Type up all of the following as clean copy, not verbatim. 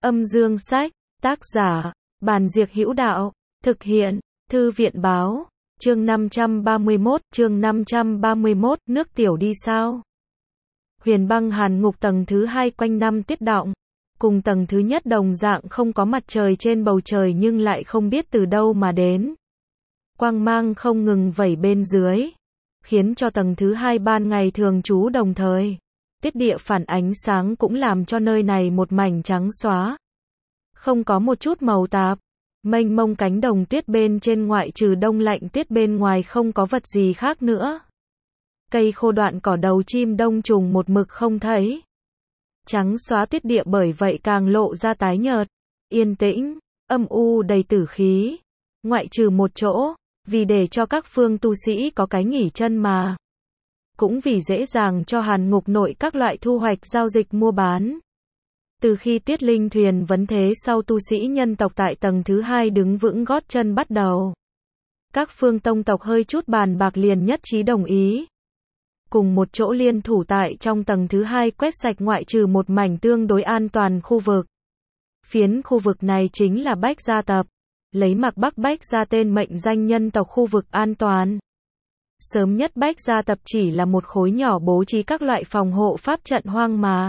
Âm dương sách, tác giả, Bàn Diệc Hữu Đạo, thực hiện, Thư viện báo, chương 531, nước tiểu đi sao? Huyền băng hàn ngục tầng thứ 2 quanh năm tuyết đọng, cùng tầng thứ nhất đồng dạng không có mặt trời trên bầu trời nhưng lại không biết từ đâu mà đến. Quang mang không ngừng vẩy bên dưới, khiến cho tầng thứ 2 ban ngày thường trú đồng thời. Tuyết địa phản ánh sáng cũng làm cho nơi này một mảnh trắng xóa. Không có một chút màu tạp. Mênh mông cánh đồng tuyết bên trên ngoại trừ đông lạnh tuyết bên ngoài không có vật gì khác nữa. Cây khô đoạn cỏ đầu chim đông trùng một mực không thấy. Trắng xóa tuyết địa bởi vậy càng lộ ra tái nhợt, yên tĩnh, âm u đầy tử khí. Ngoại trừ một chỗ, vì để cho các phương tu sĩ có cái nghỉ chân mà. Cũng vì dễ dàng cho hàn ngục nội các loại thu hoạch giao dịch mua bán. Từ khi Tuyết Linh thuyền vấn thế sau tu sĩ nhân tộc tại tầng thứ 2 đứng vững gót chân bắt đầu. Các phương tông tộc hơi chút bàn bạc liền nhất trí đồng ý. Cùng một chỗ liên thủ tại trong tầng thứ 2 quét sạch ngoại trừ một mảnh tương đối an toàn khu vực. Phiến khu vực này chính là Bách Gia Tập, lấy Mạc Bắc Bách Gia tên mệnh danh nhân tộc khu vực an toàn. Sớm nhất Bách Gia Tập chỉ là một khối nhỏ bố trí các loại phòng hộ pháp trận hoang mà.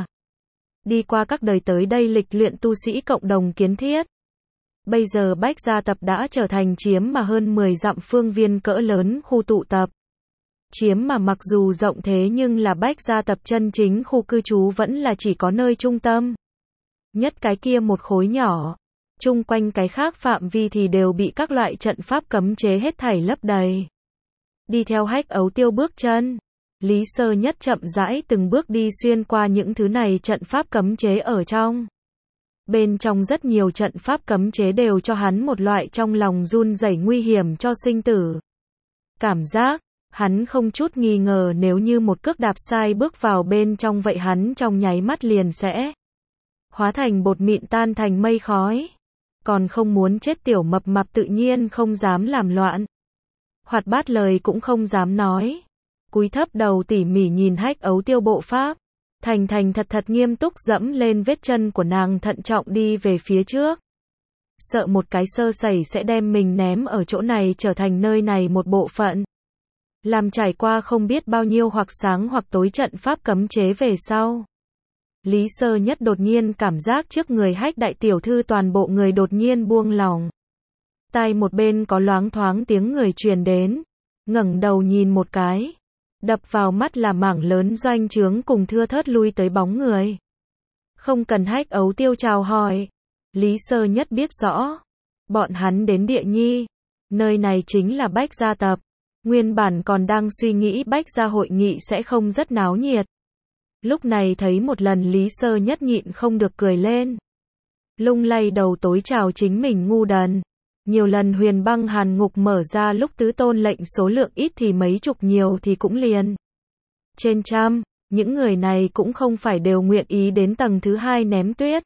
Đi qua các đời tới đây lịch luyện tu sĩ cộng đồng kiến thiết. Bây giờ Bách Gia Tập đã trở thành chiếm mà hơn 10 dặm phương viên cỡ lớn khu tụ tập. Chiếm mà mặc dù rộng thế nhưng là Bách Gia Tập chân chính khu cư trú vẫn là chỉ có nơi trung tâm. Nhất cái kia một khối nhỏ. Chung quanh cái khác phạm vi thì đều bị các loại trận pháp cấm chế hết thảy lấp đầy. Đi theo Hách Ấu Tiêu bước chân. Lý Sơ Nhất chậm rãi từng bước đi xuyên qua những thứ này trận pháp cấm chế ở trong. Bên trong rất nhiều trận pháp cấm chế đều cho hắn một loại trong lòng run rẩy nguy hiểm cho sinh tử. Cảm giác, hắn không chút nghi ngờ nếu như một cước đạp sai bước vào bên trong vậy hắn trong nháy mắt liền sẽ hóa thành bột mịn tan thành mây khói. Còn không muốn chết tiểu mập mạp tự nhiên không dám làm loạn. Hoạt bát lời cũng không dám nói. Cúi thấp đầu tỉ mỉ nhìn Hách Ấu Tiêu bộ pháp. Thành thật nghiêm túc dẫm lên vết chân của nàng thận trọng đi về phía trước. Sợ một cái sơ sẩy sẽ đem mình ném ở chỗ này trở thành nơi này một bộ phận. Làm trải qua không biết bao nhiêu hoặc sáng hoặc tối trận pháp cấm chế về sau. Lý Sơ Nhất đột nhiên cảm giác trước người Hách đại tiểu thư toàn bộ người đột nhiên buông lỏng. Tai một bên có loáng thoáng tiếng người truyền đến. Ngẩng đầu nhìn một cái. Đập vào mắt là mảng lớn doanh trướng cùng thưa thớt lui tới bóng người. Không cần Hách Ấu Tiêu chào hỏi. Lý Sơ Nhất biết rõ. Bọn hắn đến Địa Nhi. Nơi này chính là Bách Gia Tập. Nguyên bản còn đang suy nghĩ Bách Gia hội nghị sẽ không rất náo nhiệt. Lúc này thấy một lần Lý Sơ Nhất nhịn không được cười lên. Lung lay đầu tối chào chính mình ngu đần. Nhiều lần huyền băng hàn ngục mở ra lúc tứ tôn lệnh số lượng ít thì mấy chục nhiều thì cũng liền. Trên trăm, những người này cũng không phải đều nguyện ý đến tầng thứ 2 ném tuyết.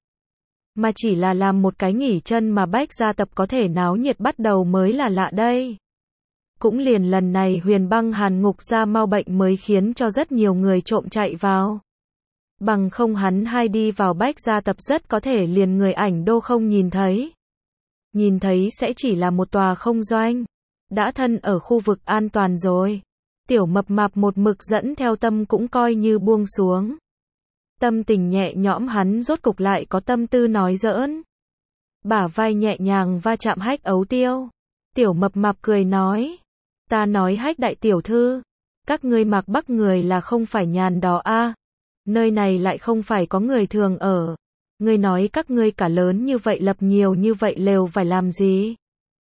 Mà chỉ là làm một cái nghỉ chân mà Bách Gia Tập có thể náo nhiệt bắt đầu mới là lạ đây. Cũng liền lần này huyền băng hàn ngục ra mau bệnh mới khiến cho rất nhiều người trộm chạy vào. Bằng không hắn hai đi vào Bách Gia Tập rất có thể liền người ảnh đô không nhìn thấy. Nhìn thấy sẽ chỉ là một tòa không doanh. Đã thân ở khu vực an toàn rồi. Tiểu mập mạp một mực dẫn theo tâm cũng coi như buông xuống. Tâm tình nhẹ nhõm hắn rốt cục lại có tâm tư nói giỡn. Bả vai nhẹ nhàng va chạm Hách Ấu Tiêu. Tiểu mập mạp cười nói. Ta nói Hách đại tiểu thư. Các ngươi Mạc Bắc người là không phải nhàn đó a. Nơi này lại không phải có người thường ở. Ngươi nói các ngươi cả lớn như vậy lập nhiều như vậy lều phải làm gì?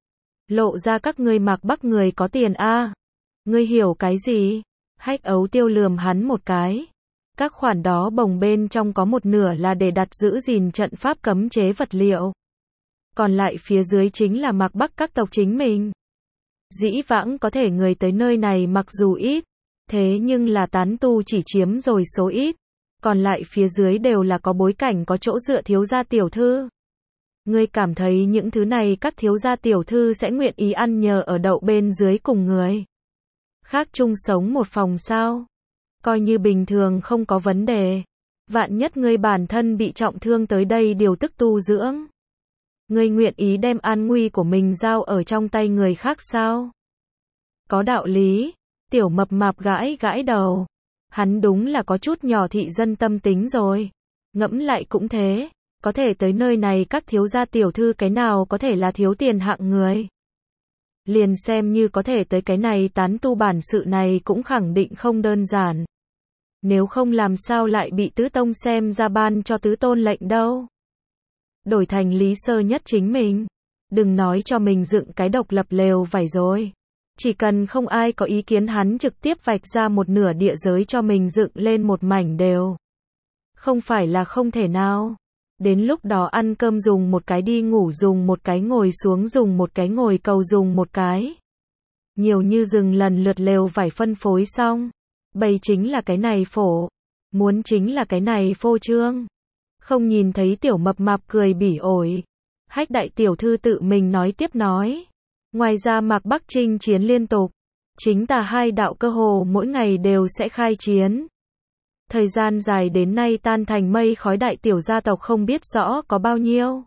Lộ ra các ngươi Mạc Bắc người có tiền a. Ngươi hiểu cái gì? Hách Ấu Tiêu lườm hắn một cái. Các khoản đó bồng bên trong có một nửa là để đặt giữ gìn trận pháp cấm chế vật liệu. Còn lại phía dưới chính là Mạc Bắc các tộc chính mình. Dĩ vãng có thể người tới nơi này mặc dù ít, thế nhưng là tán tu chỉ chiếm rồi số ít. Còn lại phía dưới đều là có bối cảnh có chỗ dựa thiếu gia tiểu thư. Ngươi cảm thấy những thứ này các thiếu gia tiểu thư sẽ nguyện ý ăn nhờ ở đậu bên dưới cùng người khác chung sống một phòng sao? Coi như bình thường không có vấn đề. Vạn nhất ngươi bản thân bị trọng thương tới đây điều tức tu dưỡng. Ngươi nguyện ý đem an nguy của mình giao ở trong tay người khác sao? Có đạo lý. Tiểu mập mạp gãi gãi đầu. Hắn đúng là có chút nhỏ thị dân tâm tính rồi. Ngẫm lại cũng thế. Có thể tới nơi này các thiếu gia tiểu thư cái nào có thể là thiếu tiền hạng người. Liền xem như có thể tới cái này tán tu bản sự này cũng khẳng định không đơn giản. Nếu không làm sao lại bị tứ tông xem ra ban cho tứ tôn lệnh đâu. Đổi thành Lý Sơ Nhất chính mình. Đừng nói cho mình dựng cái độc lập lều vải rồi. Chỉ cần không ai có ý kiến hắn trực tiếp vạch ra một nửa địa giới cho mình dựng lên một mảnh đều. Không phải là không thể nào. Đến lúc đó ăn cơm dùng một cái, đi ngủ dùng một cái, ngồi xuống dùng một cái, ngồi cầu dùng một cái. Nhiều như rừng lần lượt lều vải phân phối xong. Bày chính là cái này phổ. Muốn chính là cái này phô trương. Không nhìn thấy tiểu mập mạp cười bỉ ổi. Hách đại tiểu thư tự mình nói tiếp nói. Ngoài ra Mạc Bắc chinh chiến liên tục. Chính tà hai đạo cơ hồ mỗi ngày đều sẽ khai chiến. Thời gian dài đến nay tan thành mây khói, đại tiểu gia tộc không biết rõ có bao nhiêu.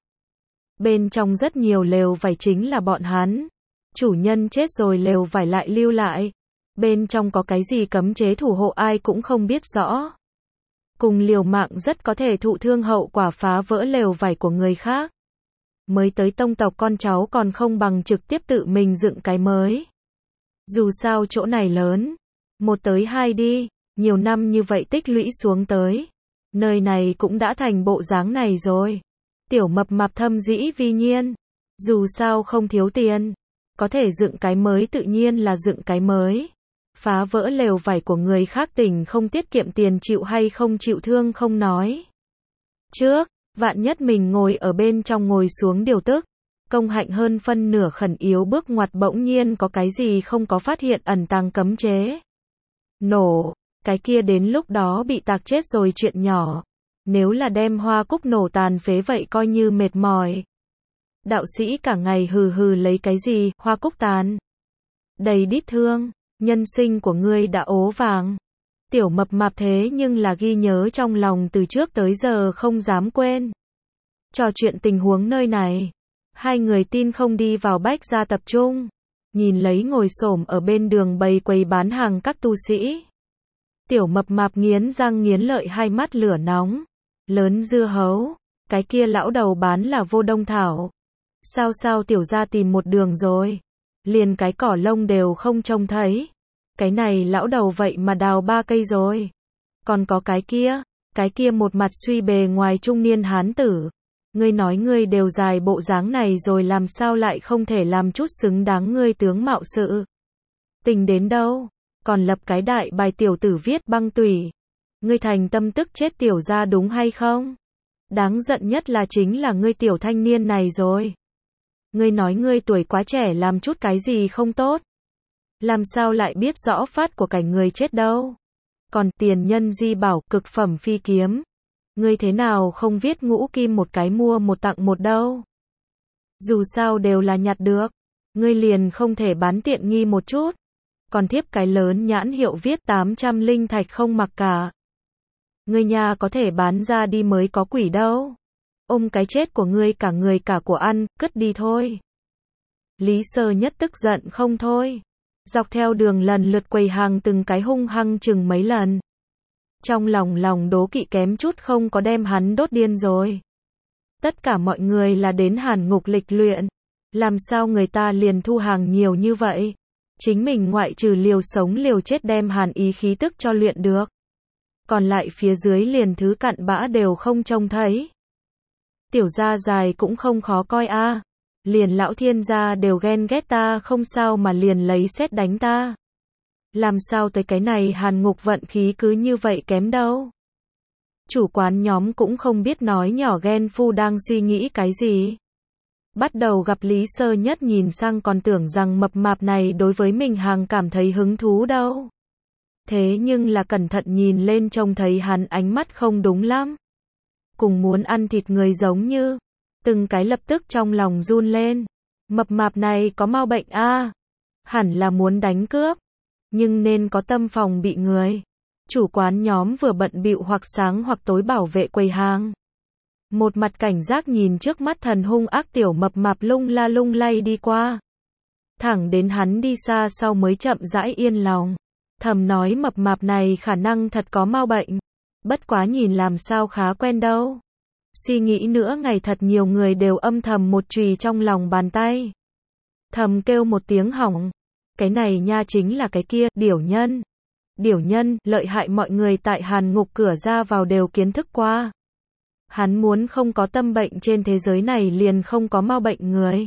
Bên trong rất nhiều lều vải chính là bọn hắn. Chủ nhân chết rồi lều vải lại lưu lại. Bên trong có cái gì cấm chế thủ hộ ai cũng không biết rõ. Cùng liều mạng rất có thể thụ thương hậu quả phá vỡ lều vải của người khác. Mới tới tông tộc con cháu còn không bằng trực tiếp tự mình dựng cái mới. Dù sao chỗ này lớn. Một tới hai đi. Nhiều năm như vậy tích lũy xuống tới. Nơi này cũng đã thành bộ dáng này rồi. Tiểu mập mạp thâm dĩ vi nhiên. Dù sao không thiếu tiền. Có thể dựng cái mới tự nhiên là dựng cái mới. Phá vỡ lều vải của người khác tỉnh không tiết kiệm tiền chịu hay không chịu thương không nói. Trước, vạn nhất mình ngồi ở bên trong ngồi xuống điều tức. Công hạnh hơn phân nửa khẩn yếu bước ngoặt bỗng nhiên có cái gì không có phát hiện ẩn tàng cấm chế. Nổ. Cái kia đến lúc đó bị tạc chết rồi chuyện nhỏ. Nếu là đem hoa cúc nổ tàn phế vậy coi như mệt mỏi. Đạo sĩ cả ngày hừ hừ lấy cái gì, hoa cúc tàn. Đầy đít thương, nhân sinh của ngươi đã ố vàng. Tiểu mập mạp thế nhưng là ghi nhớ trong lòng từ trước tới giờ không dám quên. Trò chuyện tình huống nơi này. Hai người tin không đi vào Bách gia tập trung. Nhìn lấy ngồi xổm ở bên đường bày quầy bán hàng các tu sĩ. Tiểu mập mạp nghiến răng nghiến lợi, hai mắt lửa nóng. Lớn dưa hấu. Cái kia lão đầu bán là Vô Đông Thảo. Sao tiểu gia tìm một đường rồi. Liền cái cỏ lông đều không trông thấy. Cái này lão đầu vậy mà đào 3 cây rồi. Còn có cái kia một mặt suy bề ngoài trung niên hán tử. Ngươi nói ngươi đều dài bộ dáng này rồi làm sao lại không thể làm chút xứng đáng ngươi tướng mạo sự. Tình đến đâu. Còn lập cái đại bài tiểu tử viết băng tủy. Ngươi thành tâm tức chết tiểu gia đúng hay không? Đáng giận nhất là chính là ngươi tiểu thanh niên này rồi. Ngươi nói ngươi tuổi quá trẻ làm chút cái gì không tốt. Làm sao lại biết rõ phát của cảnh người chết đâu. Còn tiền nhân di bảo cực phẩm phi kiếm. Ngươi thế nào không viết ngũ kim một cái mua một tặng một đâu. Dù sao đều là nhặt được. Ngươi liền không thể bán tiện nghi một chút. Còn thiếp cái lớn nhãn hiệu viết 800 linh thạch không mặc cả. Ngươi nhà có thể bán ra đi mới có quỷ đâu. Ôm cái chết của ngươi cả người cả của ăn, cất đi thôi. Lý Sơ Nhất tức giận không thôi. Dọc theo đường lần lượt quầy hàng từng cái hung hăng chừng mấy lần. Trong lòng đố kỵ kém chút không có đem hắn đốt điên rồi. Tất cả mọi người là đến Hàn Ngục lịch luyện. Làm sao người ta liền thu hàng nhiều như vậy? Chính mình ngoại trừ liều sống liều chết đem hàn ý khí tức cho luyện được. Còn lại phía dưới liền thứ cặn bã đều không trông thấy. Tiểu gia dài cũng không khó coi a. Liền lão thiên gia đều ghen ghét ta không sao mà liền lấy sét đánh ta. Làm sao tới cái này Hàn Ngục vận khí cứ như vậy kém đâu. Chủ quán nhóm cũng không biết nói nhỏ ghen phu đang suy nghĩ cái gì. Bắt đầu gặp Lý Sơ Nhất nhìn sang còn tưởng rằng mập mạp này đối với mình hàng cảm thấy hứng thú đâu. Thế nhưng là cẩn thận nhìn lên trông thấy hắn ánh mắt không đúng lắm. Cùng muốn ăn thịt người giống như. Từng cái lập tức trong lòng run lên. Mập mạp này có mau bệnh a. Hẳn là muốn đánh cướp. Nhưng nên có tâm phòng bị người. Chủ quán nhóm vừa bận bịu hoặc sáng hoặc tối bảo vệ quầy hàng. Một mặt cảnh giác nhìn trước mắt thần hung ác tiểu mập mạp lung la lung lay đi qua. Thẳng đến hắn đi xa sau mới chậm rãi yên lòng. Thầm nói mập mạp này khả năng thật có mau bệnh. Bất quá nhìn làm sao khá quen đâu. Suy nghĩ nữa ngày thật nhiều người đều âm thầm một chùy trong lòng bàn tay. Thầm kêu một tiếng hỏng. Cái này nha chính là cái kia, điểu nhân. Điểu nhân, lợi hại mọi người tại Hàn Ngục cửa ra vào đều kiến thức qua. Hắn muốn không có tâm bệnh trên thế giới này liền không có mau bệnh người.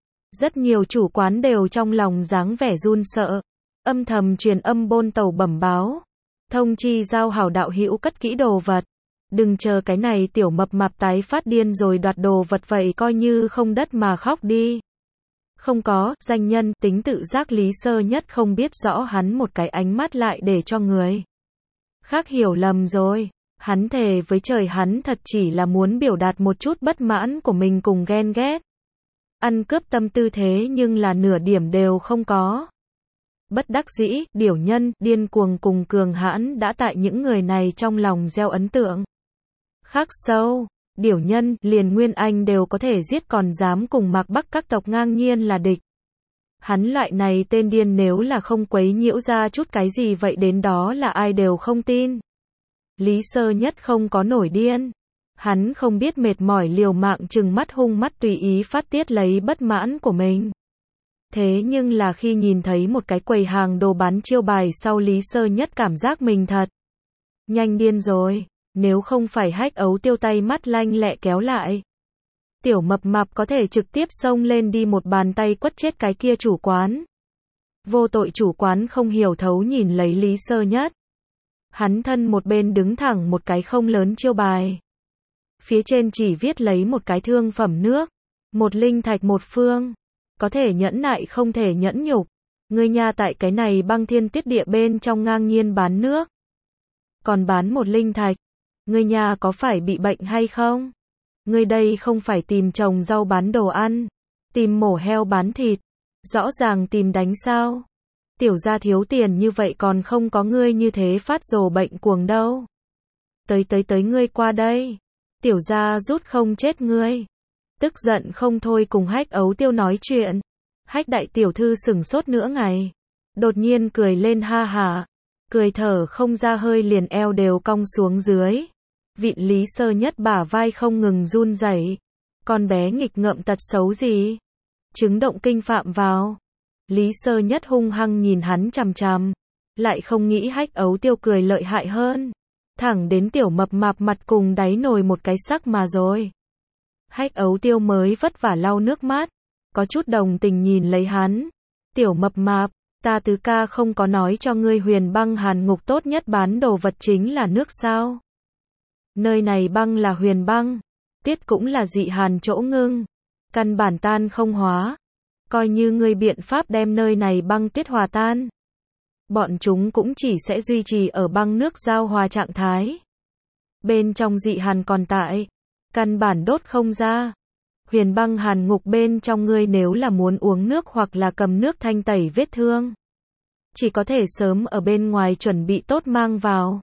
Rất nhiều chủ quán đều trong lòng dáng vẻ run sợ. Âm thầm truyền âm bôn tàu bẩm báo. Thông chi giao hảo đạo hữu cất kỹ đồ vật. Đừng chờ cái này tiểu mập mạp tái phát điên rồi đoạt đồ vật vậy coi như không đất mà khóc đi. Không có, danh nhân, tính tự giác Lý Sơ Nhất không biết rõ hắn một cái ánh mắt lại để cho người khác hiểu lầm rồi. Hắn thề với trời hắn thật chỉ là muốn biểu đạt một chút bất mãn của mình cùng ghen ghét. Ăn cướp tâm tư thế nhưng là nửa điểm đều không có. Bất đắc dĩ, điểu nhân, điên cuồng cùng cường hãn đã tại những người này trong lòng gieo ấn tượng khắc sâu. Điểu nhân, liền Nguyên Anh đều có thể giết còn dám cùng Mạc Bắc các tộc ngang nhiên là địch. Hắn loại này tên điên nếu là không quấy nhiễu ra chút cái gì vậy đến đó là ai đều không tin. Lý Sơ Nhất không có nổi điên. Hắn không biết mệt mỏi liều mạng trừng mắt hung mắt tùy ý phát tiết lấy bất mãn của mình. Thế nhưng là khi nhìn thấy một cái quầy hàng đồ bán chiêu bài sau Lý Sơ Nhất cảm giác mình thật nhanh điên rồi. Nếu không phải Hách Ấu Tiêu tay mắt lanh lẹ kéo lại, tiểu mập mạp có thể trực tiếp xông lên đi một bàn tay quất chết cái kia chủ quán. Vô tội chủ quán không hiểu thấu nhìn lấy Lý Sơ Nhất. Hắn thân một bên đứng thẳng một cái không lớn chiêu bài. Phía trên chỉ viết lấy một cái thương phẩm nước, một linh thạch một phương. Có thể nhẫn nại không thể nhẫn nhục. Ngươi nha tại cái này băng thiên tuyết địa bên trong ngang nhiên bán nước. Còn bán một linh thạch. Ngươi nhà có phải bị bệnh hay không? Ngươi đây không phải tìm trồng rau bán đồ ăn, tìm mổ heo bán thịt, rõ ràng tìm đánh sao? Tiểu gia thiếu tiền như vậy còn không có ngươi như thế phát rồ bệnh cuồng đâu. Tới ngươi qua đây. Tiểu gia rút không chết ngươi. Tức giận không thôi cùng Hách Ấu Tiêu nói chuyện. Hách đại tiểu thư sửng sốt nửa ngày. Đột nhiên cười lên ha hả. Cười thở không ra hơi liền eo đều cong xuống dưới. Vịn Lý Sơ Nhất bả vai không ngừng run rẩy. Con bé nghịch ngợm tật xấu gì? Chứng động kinh phạm vào. Lý Sơ Nhất hung hăng nhìn hắn chằm chằm. Lại không nghĩ Hách Ấu Tiêu cười lợi hại hơn. Thẳng đến tiểu mập mạp mặt cùng đáy nồi một cái sắc mà rồi. Hách Ấu Tiêu mới vất vả lau nước mắt. Có chút đồng tình nhìn lấy hắn. Tiểu mập mạp, ta tứ ca không có nói cho ngươi Huyền Băng Hàn Ngục tốt nhất bán đồ vật chính là nước sao? Nơi này băng là huyền băng, tiết cũng là dị hàn chỗ ngưng, căn bản tan không hóa. Coi như ngươi biện pháp đem nơi này băng tuyết hòa tan, bọn chúng cũng chỉ sẽ duy trì ở băng nước giao hòa trạng thái. Bên trong dị hàn còn tại, căn bản đốt không ra. Huyền Băng Hàn Ngục bên trong ngươi nếu là muốn uống nước hoặc là cầm nước thanh tẩy vết thương, chỉ có thể sớm ở bên ngoài chuẩn bị tốt mang vào.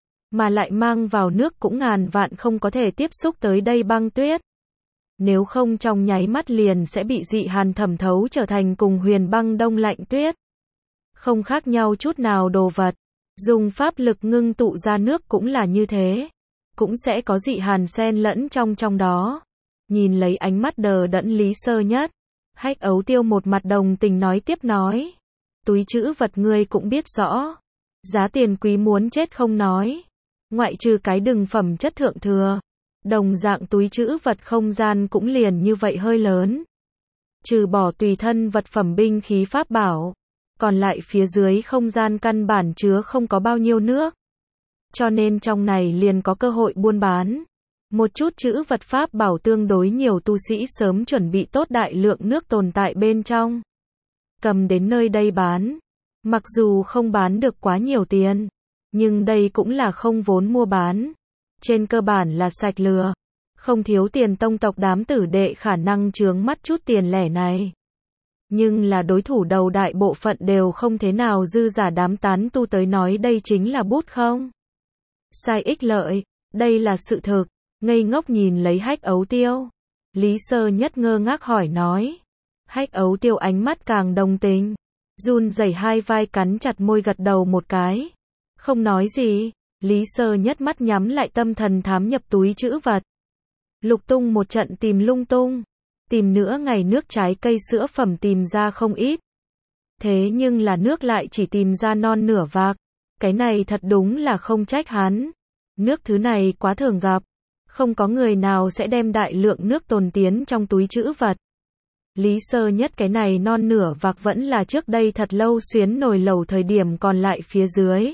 Mà lại mang vào nước cũng ngàn vạn không có thể tiếp xúc tới đây băng tuyết. Nếu không trong nháy mắt liền sẽ bị dị hàn thẩm thấu trở thành cùng huyền băng đông lạnh tuyết. Không khác nhau chút nào đồ vật. Dùng pháp lực ngưng tụ ra nước cũng là như thế. Cũng sẽ có dị hàn xen lẫn trong đó. Nhìn lấy ánh mắt đờ đẫn Lý Sơ Nhất. Hách Ấu Tiêu một mặt đồng tình nói tiếp nói. Túi trữ vật ngươi cũng biết rõ. Giá tiền quý muốn chết không nói. Ngoại trừ cái đừng phẩm chất thượng thừa. Đồng dạng túi trữ vật không gian cũng liền như vậy hơi lớn. Trừ bỏ tùy thân vật phẩm binh khí pháp bảo. Còn lại phía dưới không gian căn bản chứa không có bao nhiêu nước. Cho nên trong này liền có cơ hội buôn bán. Một chút trữ vật pháp bảo tương đối nhiều tu sĩ sớm chuẩn bị tốt đại lượng nước tồn tại bên trong. Cầm đến nơi đây bán. Mặc dù không bán được quá nhiều tiền. Nhưng đây cũng là không vốn mua bán. Trên cơ bản là sạch lừa. Không thiếu tiền tông tộc đám tử đệ khả năng chướng mắt chút tiền lẻ này. Nhưng là đối thủ đầu đại bộ phận đều không thế nào dư giả đám tán tu tới nói đây chính là bút không sai ích lợi, đây là sự thực. Ngây ngốc nhìn lấy Hách Ấu Tiêu, Lý Sơ Nhất ngơ ngác hỏi nói. Hách Ấu Tiêu ánh mắt càng đồng tình, run rẩy hai vai cắn chặt môi gật đầu một cái, không nói gì. Lý Sơ Nhất mắt nhắm lại tâm thần thám nhập túi trữ vật, lục tung một trận tìm lung tung, tìm nửa ngày nước trái cây sữa phẩm tìm ra không ít. Thế nhưng là nước lại chỉ tìm ra non nửa vạc, cái này thật đúng là không trách hắn. Nước thứ này quá thường gặp, không có người nào sẽ đem đại lượng nước tồn tiến trong túi trữ vật. Lý Sơ Nhất cái này non nửa vạc vẫn là trước đây thật lâu xuyến nồi lẩu thời điểm còn lại phía dưới.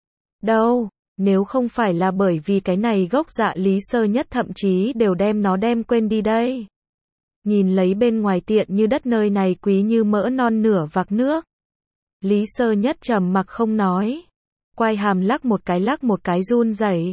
Đâu, nếu không phải là bởi vì cái này gốc dạ Lý Sơ Nhất thậm chí đều đem nó đem quên đi đây. Nhìn lấy bên ngoài tiện như đất nơi này quý như mỡ non nửa vạc nước. Lý Sơ Nhất trầm mặc không nói. Quai hàm lắc một cái run rẩy.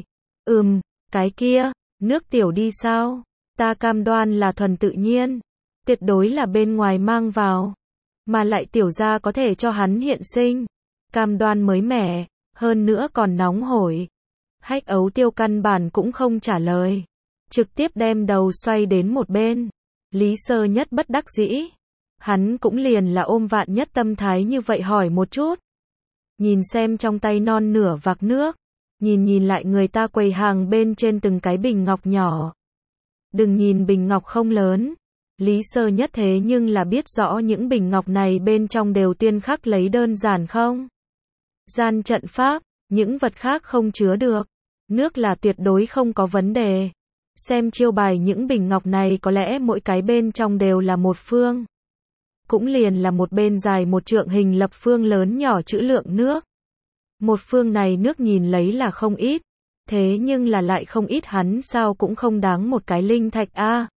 Cái kia, nước tiểu đi sao? Ta cam đoan là thuần tự nhiên. Tuyệt đối là bên ngoài mang vào. Mà lại tiểu gia có thể cho hắn hiện sinh. Cam đoan mới mẻ, hơn nữa còn nóng hổi. Hách Ấu Tiêu căn bản cũng không trả lời. Trực tiếp đem đầu xoay đến một bên. Lý Sơ Nhất bất đắc dĩ. Hắn cũng liền là ôm vạn nhất tâm thái như vậy hỏi một chút. Nhìn xem trong tay non nửa vạc nước. Nhìn lại người ta quầy hàng bên trên từng cái bình ngọc nhỏ. Đừng nhìn bình ngọc không lớn. Lý Sơ Nhất thế nhưng là biết rõ những bình ngọc này bên trong đều tiên khắc lấy đơn giản không? Gian trận pháp, những vật khác không chứa được. Nước là tuyệt đối không có vấn đề. Xem chiêu bài những bình ngọc này có lẽ mỗi cái bên trong đều là một phương. Cũng liền là một bên dài một trượng hình lập phương lớn nhỏ trữ lượng nước. Một phương này nước nhìn lấy là không ít. Thế nhưng là lại không ít hắn sao cũng không đáng một cái linh thạch a.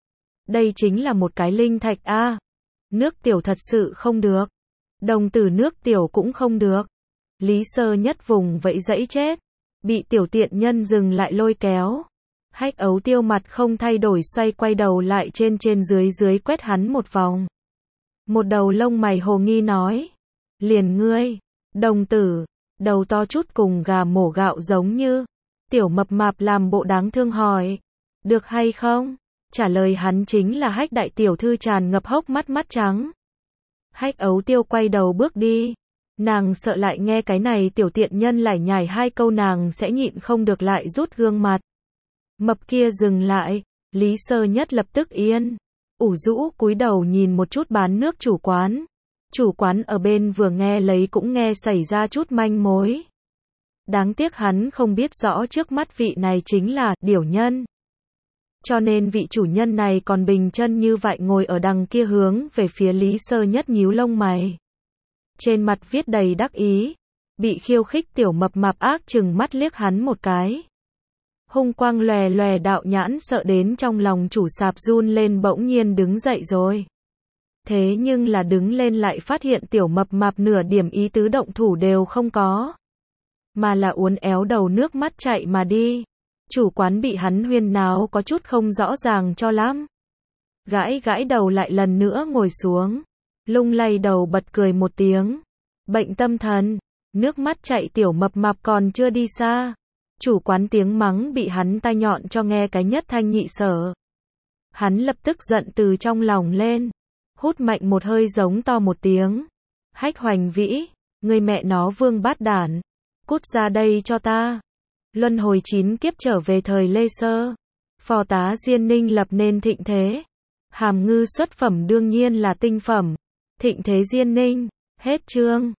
Đây chính là một cái linh thạch a. Nước tiểu thật sự không được. Đồng tử nước tiểu cũng không được. Lý Sơ Nhất vùng vẫy dẫy chết. Bị tiểu tiện nhân dừng lại lôi kéo. Hách Ấu Tiêu mặt không thay đổi xoay quay đầu lại trên dưới quét hắn một vòng. Một đầu lông mày hồ nghi nói. Liền ngươi, đồng tử, đầu to chút cùng gà mổ gạo giống như. Tiểu mập mạp làm bộ đáng thương hỏi. Được hay không? Trả lời hắn chính là Hách đại tiểu thư tràn ngập hốc mắt trắng. Hách Ấu Tiêu quay đầu bước đi. Nàng sợ lại nghe cái này tiểu tiện nhân lải nhải hai câu nàng sẽ nhịn không được lại rút gương mặt. Mập kia dừng lại, Lý Sơ Nhất lập tức yên. Ủ rũ cúi đầu nhìn một chút bán nước chủ quán. Chủ quán ở bên vừa nghe lấy cũng nghe xảy ra chút manh mối. Đáng tiếc hắn không biết rõ trước mắt vị này chính là điểu nhân. Cho nên vị chủ nhân này còn bình chân như vậy ngồi ở đằng kia hướng về phía Lý Sơ Nhất nhíu lông mày. Trên mặt viết đầy đắc ý. Bị khiêu khích tiểu mập mạp ác chừng mắt liếc hắn một cái. Hung quang lòe lòe đạo nhãn sợ đến trong lòng chủ sạp run lên bỗng nhiên đứng dậy rồi. Thế nhưng là đứng lên lại phát hiện tiểu mập mạp nửa điểm ý tứ động thủ đều không có. Mà là uốn éo đầu nước mắt chạy mà đi. Chủ quán bị hắn huyên náo có chút không rõ ràng cho lắm. Gãi đầu lại lần nữa ngồi xuống. Lung lay đầu bật cười một tiếng. Bệnh tâm thần. Nước mắt chạy tiểu mập mạp còn chưa đi xa. Chủ quán tiếng mắng bị hắn tai nhọn cho nghe cái nhất thanh nhị sở. Hắn lập tức giận từ trong lòng lên. Hút mạnh một hơi giống to một tiếng. Hách Hoành Vĩ, người mẹ nó vương bát đản. Cút ra đây cho ta. Luân hồi 9 kiếp trở về thời Lê Sơ. Phò tá Diên Ninh lập nên thịnh thế. Hàm ngư xuất phẩm đương nhiên là tinh phẩm. Thịnh thế Diên Ninh. Hết chương.